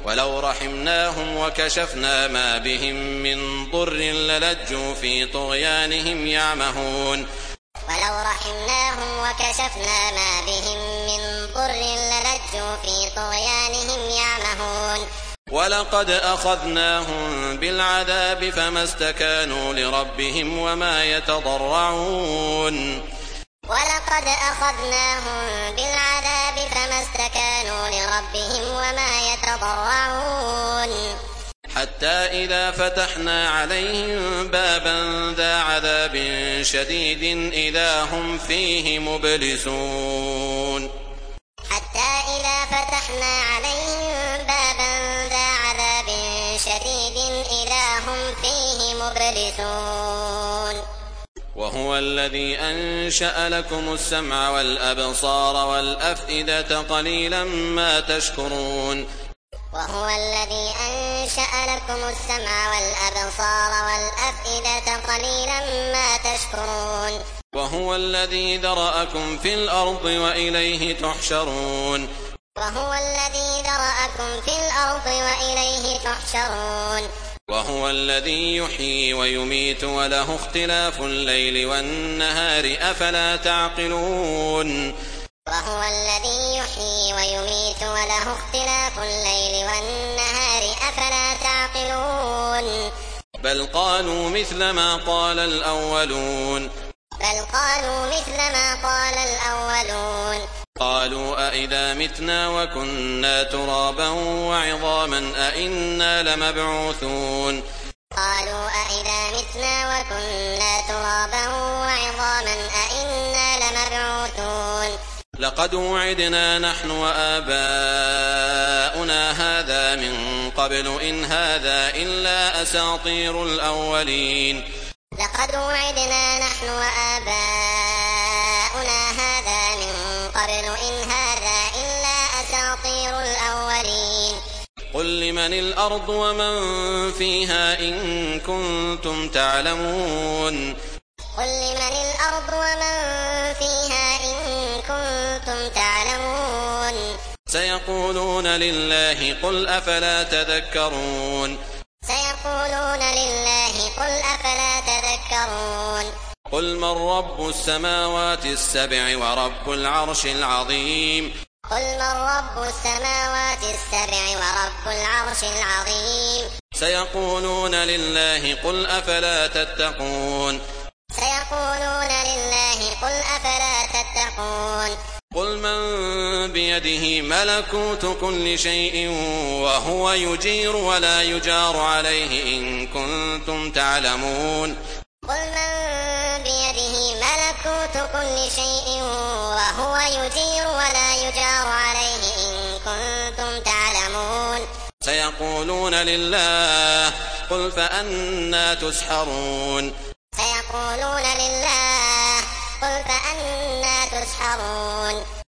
ولو رحمناهم وكشفنا ما بهم من ضر للجوا في طغيانهم يعمهون ولو رحمناهم وكشفنا ما بهم من ضر للجوا في طغيانهم يعمهون ولقد أخذناهم بالعذاب فما استكانوا لربهم وما يتضرعون ولقد أخذناهم بالعذاب فما استكانوا لربهم وما يتضرعون حتى إذا فتحنا عليهم بابا ذا عذاب شديد إذا هم فيه مبلسون حتى إذا فتحنا عليهم بابا ذا عذاب شديد إذا هم فيه مبلسون وهو الذي أنشأ لكم السمع والأبصار والأفئدة قليلا ما تشكرون وهو الذي أنشأ لكم السمع والأبصار والأفئدة قليلا ما تشكرون وهو الذي ذرأكم في الأرض وإليه تحشرون وهو الذي ذرأكم في الأرض وإليه تحشرون وهو الذي يحيي ويميت وله اختلاف الليل والنهار أفلا تعقلون وهو الذي يحيي ويميت وله اختلاف الليل والنهار أفلا تعقلون بل قالوا مثل ما قال الأولون قالوا أئذا متنا وكنا ترابا وعظاما أئنا لمبعوثون قالوا أئذا متنا وكنا ترابا وعظاما أئنا لمبعوثون لقد وعدنا نحن وآباؤنا هذا من قبل إن هذا إلا أساطير الأولين لقد وعدنا نحن وآباؤنا هذا من قبل إن هذا إلا أساطير الأولين قل لمن الأرض ومن فيها إن كنتم تعلمون قل لمن الأرض ومن فيها إن كنتم تعلمون سيقولون لله قل أفلا تذكرون سيقولون لله قل أفلا تذكرون قل من رب السماوات السبع ورب العرش العظيم قل من رب السماوات السبع ورب العرش العظيم سيقولون لله قل أفلا تتقون سيقولون لله قل أفلا تتقون قل من بيده ملكوت كل شيء وهو يجير ولا يجار عليه إن كنتم تعلمون قل من بيده ملكوت كل شيء وهو يجير ولا يجار عليه إن كنتم تعلمون سيقولون لله قل فأنى تسحرون سيقولون لله قل فأنى تسحرون